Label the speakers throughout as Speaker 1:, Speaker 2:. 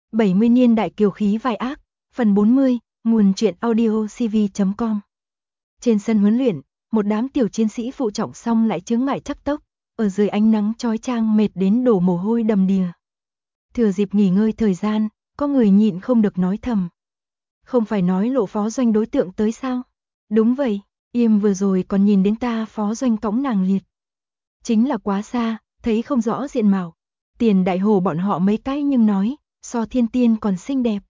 Speaker 1: 70 niên đại kiều khí vai ác, phần 40, nguồn truyện audio cv.com. Trên sân huấn luyện, một đám tiểu chiến sĩ phụ trọng xong lại chướng ngại chắc tốc, ở dưới ánh nắng chói chang mệt đến đổ mồ hôi đầm đìa. Thừa dịp nghỉ ngơi thời gian, có người nhịn không được nói thầm. Không phải nói Lộ phó doanh đối tượng tới sao? Đúng vậy, Yêm vừa rồi còn nhìn đến ta phó doanh cõng nàng liệt. Chính là quá xa, thấy không rõ diện mạo. Tiền đại hổ bọn họ mấy cái nhưng nói, so thiên tiên còn xinh đẹp.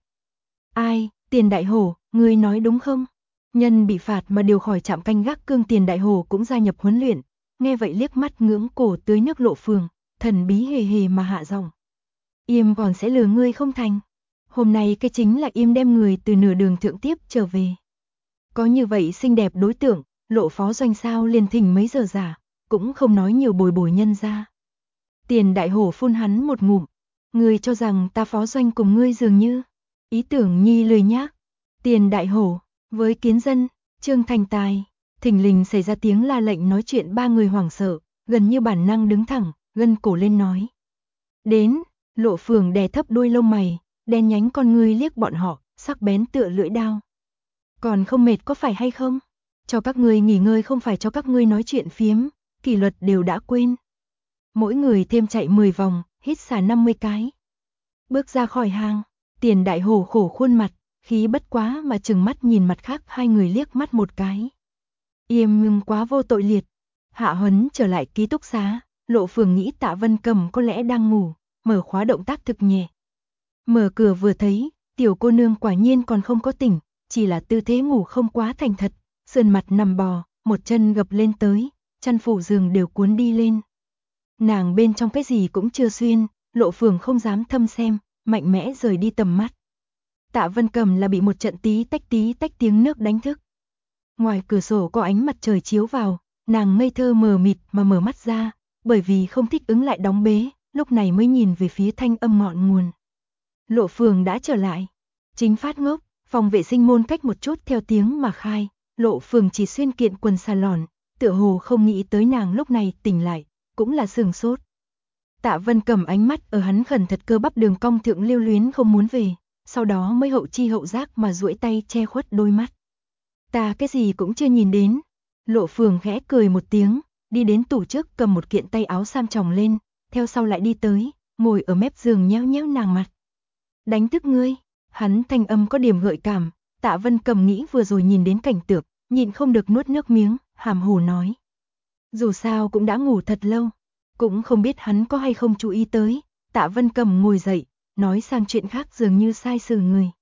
Speaker 1: Ai, Tiền đại hổ, ngươi nói đúng không? Nhân bị phạt mà điều khỏi trạm canh gác cương Tiền đại hổ cũng gia nhập huấn luyện, nghe vậy liếc mắt ngưỡng cổ tưới nước Lộ Phường, thần bí hề hề mà hạ giọng. Yêm còn sẽ lừa ngươi không thành. Hôm nay cái chính là Yêm đem người từ nửa đường thượng tiếp trở về. Có như vậy xinh đẹp đối tượng, Lộ phó doanh sao liền thỉnh mấy giờ giả, cũng không nói nhiều bồi bồi nhân ra. Tiền đại hổ phun hắn một ngụm. Ngươi cho rằng ta phó doanh cùng ngươi dường như. Ý tưởng nhi lười nhác. Tiền đại hổ, với kiến dân, Trương Thành Tài. Thình lình xảy ra tiếng la lệnh nói chuyện ba người hoảng sợ, gần như bản năng đứng thẳng, gân cổ lên nói. Đến, Lộ Phường đè thấp đuôi lông mày, đen nhánh con ngươi liếc bọn họ, sắc bén tựa lưỡi đao. Còn không mệt có phải hay không? Cho các ngươi nghỉ ngơi không phải cho các ngươi nói chuyện phiếm, kỷ luật đều đã quên. Mỗi người thêm chạy 10 vòng, hít xả 50 cái. Bước ra khỏi hang, Tiền đại hổ khổ khuôn mặt, khí bất quá mà chừng mắt nhìn mặt khác hai người liếc mắt một cái. Yêm nhưng quá vô tội liệt. Hạ huấn trở lại ký túc xá, Lộ Phường nghĩ Tạ Vân Cầm có lẽ đang ngủ, mở khóa động tác thực nhẹ. Mở cửa vừa thấy, tiểu cô nương quả nhiên còn không có tỉnh, chỉ là tư thế ngủ không quá thành thật, sườn mặt nằm bò, một chân gập lên tới, chăn phủ giường đều cuốn đi lên. Nàng bên trong cái gì cũng chưa xuyên, Lộ Phường không dám thâm xem, mạnh mẽ rời đi tầm mắt. Tạ Vân Cầm là bị một trận tí tách tiếng nước đánh thức. Ngoài cửa sổ có ánh mặt trời chiếu vào, nàng ngây thơ mờ mịt mà mở mắt ra, bởi vì không thích ứng lại đóng bế, lúc này mới nhìn về phía thanh âm ngọn nguồn. Lộ Phường đã trở lại. Chính phát ngốc, phòng vệ sinh môn cách một chút theo tiếng mà khai, Lộ Phường chỉ xuyên kiện quần xà lòn, tựa hồ không nghĩ tới nàng lúc này tỉnh lại, cũng là sừng sốt. Tạ Vân Cầm ánh mắt ở hắn khẩn thật cơ bắp đường cong thượng lưu luyến không muốn về, sau đó mới hậu chi hậu giác mà duỗi tay che khuất đôi mắt. Ta cái gì cũng chưa nhìn đến. Lộ Phường khẽ cười một tiếng, đi đến tủ trước cầm một kiện tay áo sam tròng lên, theo sau lại đi tới, ngồi ở mép giường nhéo nhéo nàng mặt. Đánh thức ngươi, hắn thanh âm có điểm gợi cảm, Tạ Vân Cầm nghĩ vừa rồi nhìn đến cảnh tượng, nhịn không được nuốt nước miếng, hàm hồ nói. Dù sao cũng đã ngủ thật lâu, cũng không biết hắn có hay không chú ý tới, Tạ Vân Cầm ngồi dậy, nói sang chuyện khác dường như sai sử người.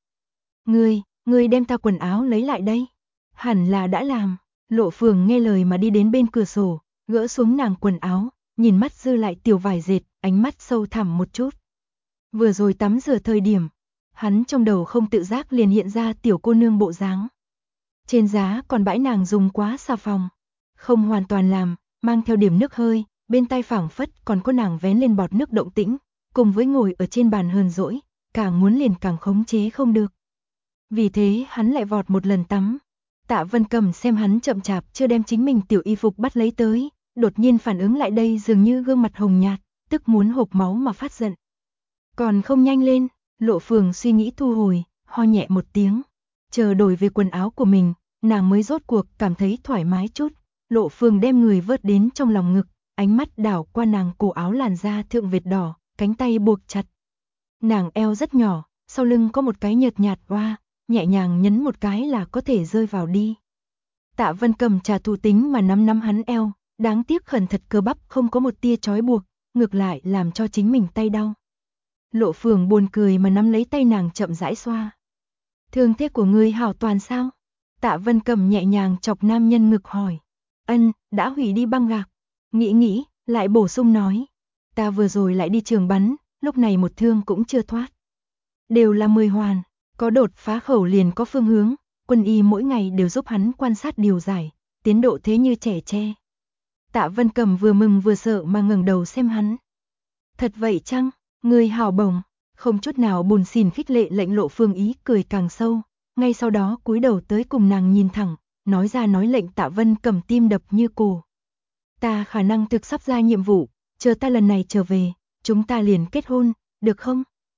Speaker 1: Ngươi đem ta quần áo lấy lại đây. Hẳn là đã làm. Lộ Phường nghe lời mà đi đến bên cửa sổ, gỡ xuống nàng quần áo, nhìn mắt dư lại tiểu vải dệt, ánh mắt sâu thẳm một chút. Vừa rồi tắm rửa thời điểm, hắn trong đầu không tự giác liền hiện ra tiểu cô nương bộ dáng. Trên giá còn bãi nàng dùng quá xà phòng, không hoàn toàn làm, mang theo điểm nước hơi, bên tai phảng phất còn có nàng vén lên bọt nước động tĩnh, cùng với ngồi ở trên bàn hờn dỗi, càng muốn liền càng khống chế không được. Vì thế hắn lại vọt một lần tắm. Tạ Vân Cầm xem hắn chậm chạp chưa đem chính mình tiểu y phục bắt lấy tới, đột nhiên phản ứng lại đây dường như gương mặt hồng nhạt, tức muốn hộc máu mà phát giận. Còn không nhanh lên, Lộ Phường suy nghĩ thu hồi, ho nhẹ một tiếng, chờ đổi về quần áo của mình, nàng mới rốt cuộc cảm thấy thoải mái chút. Lộ Phường đem người vớt đến trong lòng ngực, ánh mắt đảo qua nàng cổ áo làn da thượng vệt đỏ, cánh tay buộc chặt. Nàng eo rất nhỏ, sau lưng có một cái nhợt nhạt oa, nhẹ nhàng nhấn một cái là có thể rơi vào đi. Tạ Vân Cầm trả thù tính mà nắm hắn eo, đáng tiếc khẩn thật cơ bắp không có một tia trói buộc, ngược lại làm cho chính mình tay đau. Lộ Phường buồn cười mà nắm lấy tay nàng chậm rãi xoa. Thương thế của ngươi hảo toàn sao? Tạ Vân Cầm nhẹ nhàng chọc nam nhân ngực hỏi. Ân, đã hủy đi băng gạc. Nghĩ, lại bổ sung nói. Ta vừa rồi lại đi trường bắn, lúc này một thương cũng chưa thoát. Đều là 10 hoàn, có đột phá khẩu liền có phương hướng, quân y mỗi ngày đều giúp hắn quan sát điều giải, tiến độ thế như trẻ tre. Tạ Vân Cầm vừa mừng vừa sợ mà ngẩng đầu xem hắn. Thật vậy chăng? Người hào bổng, không chút nào buồn xỉn khích lệ lệnh Lộ Phường ý cười càng sâu, ngay sau đó cúi đầu tới cùng nàng nhìn thẳng, nói ra nói lệnh Tạ Vân Cầm tim đập như cổ. Ta khả năng thực sắp ra nhiệm vụ, chờ ta lần này trở về, chúng ta liền kết hôn, được không?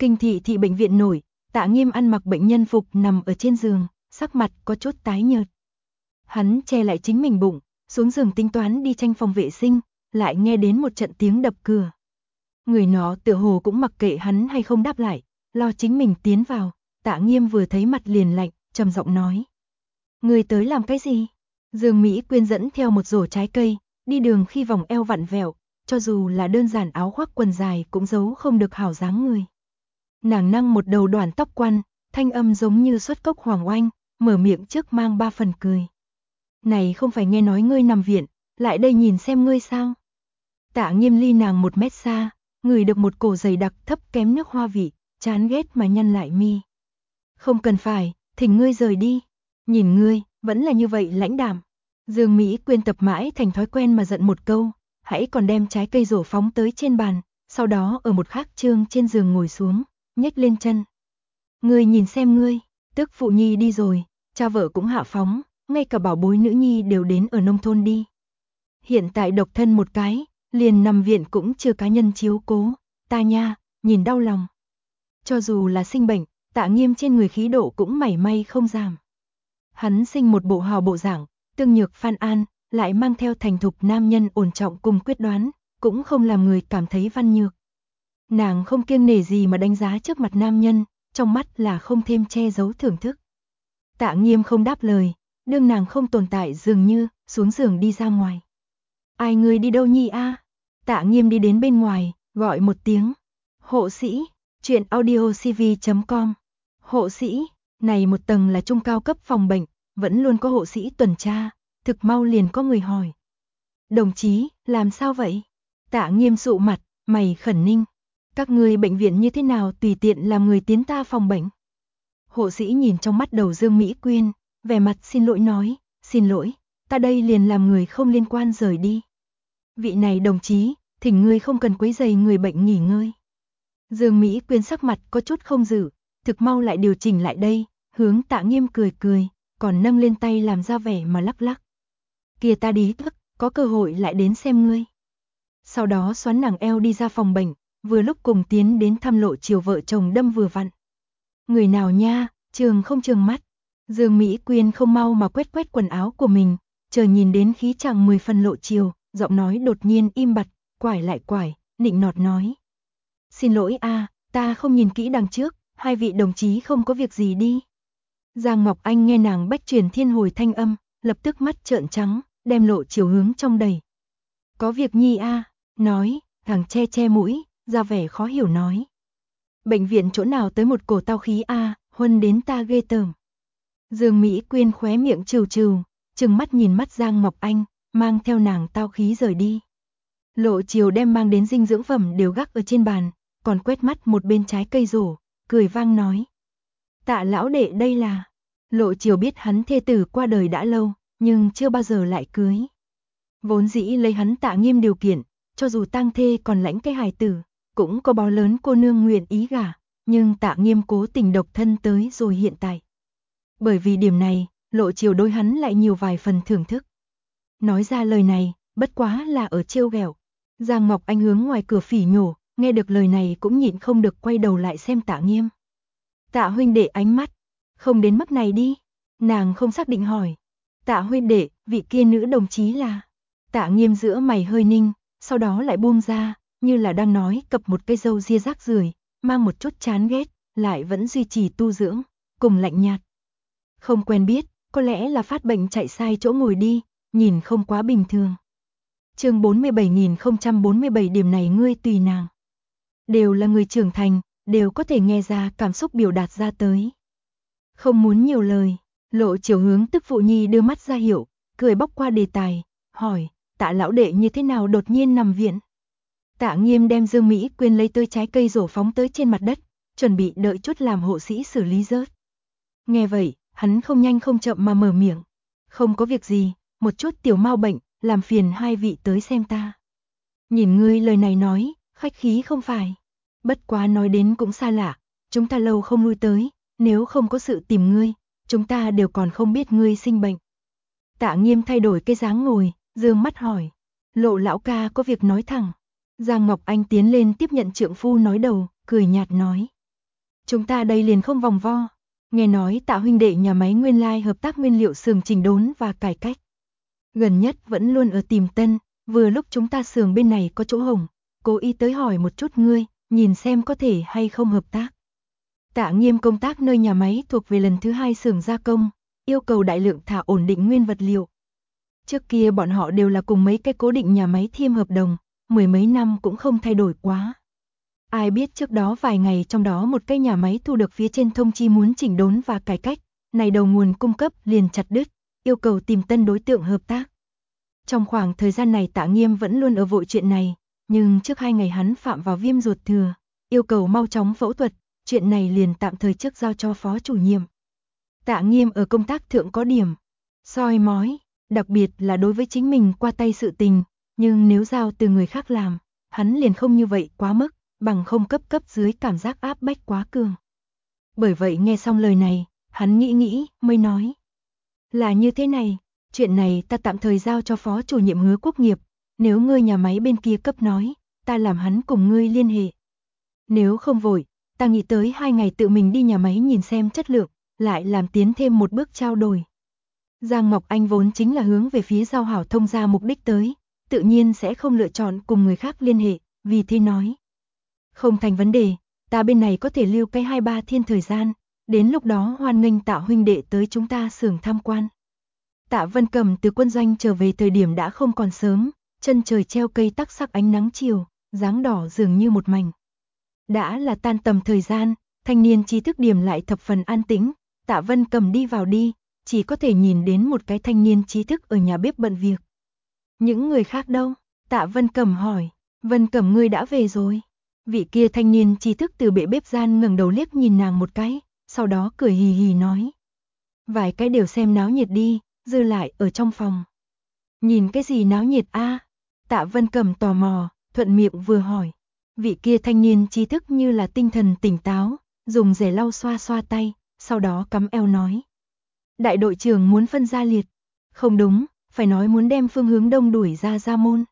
Speaker 1: Kinh thị bệnh viện nổi, Tạ Nghiêm ăn mặc bệnh nhân phục nằm ở trên giường, sắc mặt có chút tái nhợt. Hắn che lại chính mình bụng, xuống giường tính toán đi tranh phòng vệ sinh, lại nghe đến một trận tiếng đập cửa. Người nó tựa hồ cũng mặc kệ hắn hay không đáp lại, lo chính mình tiến vào. Tạ Nghiêm vừa thấy mặt liền lạnh, trầm giọng nói: "Người tới làm cái gì?" Dương Mỹ Quyên dẫn theo một rổ trái cây, đi đường khi vòng eo vặn vẹo, cho dù là đơn giản áo khoác quần dài cũng giấu không được hảo dáng người. Nàng nâng một đầu đoàn tóc quăn, thanh âm giống như xuất cốc hoàng oanh, mở miệng trước mang 3 phần cười. "Này không phải nghe nói ngươi nằm viện, lại đây nhìn xem ngươi sao?" Tạ Nghiêm ly nàng 1 mét xa, ngửi được một cổ dày đặc thấp kém nước hoa vị, chán ghét mà nhăn lại mi. "Không cần phải, thỉnh ngươi rời đi. Nhìn ngươi, vẫn là như vậy lãnh đạm." Dương Mỹ Quyên tập mãi thành thói quen mà giận một câu, hãy còn đem trái cây rổ phóng tới trên bàn, sau đó ở một khác trương trên giường ngồi xuống, nhếch lên chân. "Ngươi nhìn xem ngươi, tức phụ nhi đi rồi, cha vợ cũng hạ phóng, ngay cả bảo bối nữ nhi đều đến ở nông thôn đi. Hiện tại độc thân một cái, liền nằm viện cũng chưa cá nhân chiếu cố, ta nha, nhìn đau lòng." Cho dù là sinh bệnh, Tạ Nghiêm trên người khí độ cũng mảy may không giảm. Hắn sinh một bộ hào bộ dạng, tương nhược Phan An, lại mang theo thành thục nam nhân ổn trọng cùng quyết đoán, cũng không làm người cảm thấy văn nhược. Nàng không kiêng nể gì mà đánh giá trước mặt nam nhân, trong mắt là không thêm che giấu thưởng thức. Tạ Nghiêm không đáp lời, đương nàng không tồn tại dường như, xuống giường đi ra ngoài. "Ai ngươi đi đâu nhi a?" Tạ Nghiêm đi đến bên ngoài, gọi một tiếng. "Hộ sĩ." Truyện audio cv.com. Hộ sĩ, này một tầng là trung cao cấp phòng bệnh, vẫn luôn có hộ sĩ tuần tra, thực mau liền có người hỏi: "Đồng chí, làm sao vậy?" Tạ Nghiêm sụ mặt, mày khẩn ninh: "Các ngươi bệnh viện như thế nào tùy tiện làm người tiến ta phòng bệnh?" Hộ sĩ nhìn trong mắt đầu Dương Mỹ Quyên, vẻ mặt xin lỗi nói: "Xin lỗi, ta đây liền làm người không liên quan rời đi. Vị này đồng chí, thỉnh ngươi không cần quấy rầy người bệnh nghỉ ngơi." Dương Mỹ Quyên sắc mặt có chút không dự, thực mau lại điều chỉnh lại đây, hướng Tạ Nghiêm cười cười, còn nâng lên tay làm ra vẻ mà lắc lắc. "Kia ta đi thức, có cơ hội lại đến xem ngươi." Sau đó xoắn nàng eo đi ra phòng bệnh, vừa lúc cùng tiến đến thăm Lộ Chiều vợ chồng đâm vừa vặn. "Người nào nha, trường không trường mắt." Dương Mỹ Quyên không mau mà quét quét quần áo của mình, chờ nhìn đến khí chàng 10 phần Lộ Chiều, giọng nói đột nhiên im bặt, quải lại quải, nịnh nọt nói: "Xin lỗi a, ta không nhìn kỹ đằng trước, hai vị đồng chí không có việc gì đi." Giang Ngọc Anh nghe nàng bách truyền thiên hồi thanh âm, lập tức mắt trợn trắng, đem Lộ Chiều hướng trong đầy. "Có việc nhi a?" Nói, thằng che che mũi, ra vẻ khó hiểu nói: "Bệnh viện chỗ nào tới một cổ tao khí a, huân đến ta ghê tởm." Dương Mỹ Quyên khóe miệng trừ trừ, trừng mắt nhìn mắt Giang Ngọc Anh, mang theo nàng tao khí rời đi. Lộ Chiều đem mang đến dinh dưỡng phẩm đều gác ở trên bàn, còn quét mắt một bên trái cây rổ, cười vang nói: "Tạ lão đệ đây là..." Lộ Chiều biết hắn thê tử qua đời đã lâu, nhưng chưa bao giờ lại cưới. Vốn dĩ lấy hắn Tạ Nghiêm điều kiện, cho dù tang thê còn lãnh cái hài tử, cũng có báo lớn cô nương nguyện ý gả, nhưng Tạ Nghiêm cố tình độc thân tới rồi hiện tại. Bởi vì điểm này, Lộ Chiều đối hắn lại nhiều vài phần thưởng thức. Nói ra lời này, bất quá là ở trêu ghẹo. Giang Ngọc Anh hướng ngoài cửa phỉ nhổ, nghe được lời này cũng nhịn không được quay đầu lại xem Tạ Nghiêm. "Tạ huynh đệ ánh mắt, không đến mức này đi." Nàng không xác định hỏi: "Tạ huynh đệ, vị kia nữ đồng chí là..." Tạ Nghiêm giữa mày hơi ninh, sau đó lại buông ra, như là đang nói cập một cây râu ria rác rưởi, mang một chút chán ghét, lại vẫn duy trì tu dưỡng, cùng lạnh nhạt: "Không quen biết, có lẽ là phát bệnh chạy sai chỗ ngồi đi, nhìn không quá bình thường." Chương 47047 điểm này ngươi tùy nàng. Đều là người trưởng thành, đều có thể nghe ra cảm xúc biểu đạt ra tới. Không muốn nhiều lời, Lộ Chiều hướng tức phụ nhi đưa mắt ra hiệu, cười bóc qua đề tài, hỏi: "Tạ lão đệ như thế nào đột nhiên nằm viện?" Tạ Nghiêm đem Dương Mỹ Quyên lấy tới trái cây rổ phóng tới trên mặt đất, chuẩn bị đợi chút làm hộ sĩ xử lý rớt. Nghe vậy, hắn không nhanh không chậm mà mở miệng: "Không có việc gì, một chút tiểu mau bệnh, làm phiền hai vị tới xem ta." Nhìn ngươi lời này nói, khách khí không phải. Bất quá nói đến cũng xa lạ, chúng ta lâu không lui tới, nếu không có sự tìm ngươi, chúng ta đều còn không biết ngươi sinh bệnh. Tạ Nghiêm thay đổi cái dáng ngồi, dương mắt hỏi: "Lộ lão ca có việc nói thẳng." Giang Ngọc Anh tiến lên tiếp nhận trượng phu nói đầu, cười nhạt nói: Chúng ta đây liền không vòng vo. Nghe nói Tạ huynh đệ nhà máy nguyên lai hợp tác nguyên liệu xưởng chỉnh đốn và cải cách. Gần nhất vẫn luôn ở tìm tân, vừa lúc chúng ta xưởng bên này có chỗ hổng, cố ý tới hỏi một chút ngươi, nhìn xem có thể hay không hợp tác. Tạ Nghiêm công tác nơi nhà máy thuộc về lần thứ 2 xưởng gia công, yêu cầu đại lượng thả ổn định nguyên vật liệu. Trước kia bọn họ đều là cùng mấy cái cố định nhà máy thiêm hợp đồng, mười mấy năm cũng không thay đổi quá. Ai biết trước đó vài ngày trong đó một cái nhà máy thu được phía trên thông chi muốn chỉnh đốn và cải cách, này đầu nguồn cung cấp liền chặt đứt, yêu cầu tìm tân đối tượng hợp tác. Trong khoảng thời gian này Tạ Nghiêm vẫn luôn ở vội chuyện này, nhưng trước 2 ngày hắn phạm vào viêm ruột thừa, yêu cầu mau chóng phẫu thuật, chuyện này liền tạm thời trước giao cho phó chủ nhiệm. Tạ Nghiêm ở công tác thượng có điểm soi mói, đặc biệt là đối với chính mình qua tay sự tình, nhưng nếu giao từ người khác làm, hắn liền không như vậy quá mức, bằng không cấp dưới cảm giác áp bách quá cường. Bởi vậy nghe xong lời này, hắn nghĩ mới nói. Là như thế này, chuyện này ta tạm thời giao cho phó chủ nhiệm Hứa Quốc Nghiệp, nếu ngươi nhà máy bên kia cấp nói, ta làm hắn cùng ngươi liên hệ. Nếu không vội, ta nghĩ tới 2 ngày tự mình đi nhà máy nhìn xem chất lượng, lại làm tiến thêm một bước trao đổi. Giang Ngọc Anh vốn chính là hướng về phía giao hảo thông gia mục đích tới, tự nhiên sẽ không lựa chọn cùng người khác liên hệ, vì thế nói. Không thành vấn đề, ta bên này có thể lưu cái 2-3 thiên thời gian, đến lúc đó hoan nghênh Tạ huynh đệ tới chúng ta xưởng tham quan. Tạ Vân Cầm từ quân doanh trở về thời điểm đã không còn sớm, chân trời treo cây tắc sắc ánh nắng chiều, dáng đỏ dường như một mảnh. Đã là tan tầm thời gian, thanh niên trí thức điểm lại thập phần an tĩnh, Tạ Vân Cầm đi vào đi, chỉ có thể nhìn đến một cái thanh niên trí thức ở nhà bếp bận việc. Những người khác đâu? Tạ Vân Cầm hỏi. Vân Cầm ngươi đã về rồi. Vị kia thanh niên trí thức từ bệ bếp gian ngẩng đầu liếc nhìn nàng một cái, sau đó cười hì hì nói. Vài cái đều xem náo nhiệt đi, dư lại ở trong phòng. Nhìn cái gì náo nhiệt a? Tạ Vân Cầm tò mò, thuận miệng vừa hỏi. Vị kia thanh niên trí thức như là tinh thần tỉnh táo, dùng rẻ lau xoa xoa tay, sau đó cắm eo nói. Đại đội trưởng muốn phân gia liệt. Không đúng, phải nói muốn đem phương hướng đông đuổi ra gia môn.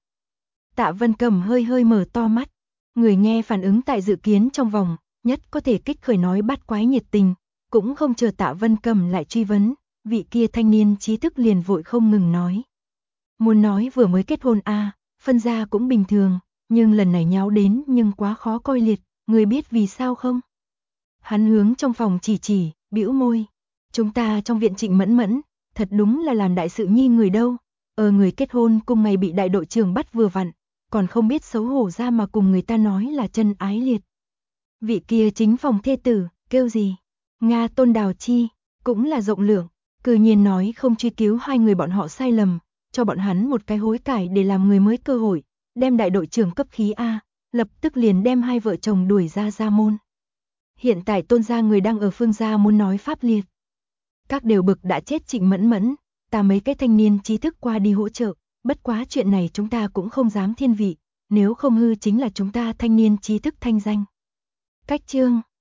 Speaker 1: Tạ Vân Cầm hơi mở to mắt. Người nghe phản ứng tại dự kiến trong vòng, nhất có thể kích khởi nói bát quái nhiệt tình, cũng không chờ Tạ Vân Cầm lại truy vấn, vị kia thanh niên trí thức liền vội không ngừng nói. Muốn nói vừa mới kết hôn phân gia cũng bình thường, nhưng lần này nháo đến nhưng quá khó coi liệt, người biết vì sao không? Hắn hướng trong phòng chỉ, bĩu môi. Chúng ta trong viện Trịnh Mẫn Mẫn, thật đúng là làm đại sự nhi người đâu, người kết hôn cùng ngày bị đại đội trưởng bắt vừa vặn, còn không biết xấu hổ ra mà cùng người ta nói là chân ái liệt. Vị kia chính phòng thê tử, kêu gì? Nga Tôn Đào Chi, cũng là rộng lượng, cư nhiên nói không truy cứu 2 người bọn họ sai lầm, cho bọn hắn một cái hối cải để làm người mới cơ hội, đem đại đội trưởng cấp khí lập tức liền đem 2 vợ chồng đuổi ra gia môn. Hiện tại Tôn gia người đang ở phương gia muốn nói pháp liệt. Các đều bực đã chết Trịnh Mẫn Mẫn, ta mấy cái thanh niên trí thức qua đi hỗ trợ, bất quá chuyện này chúng ta cũng không dám thiên vị, nếu không hư chính là chúng ta thanh niên trí thức thanh danh. Cách chương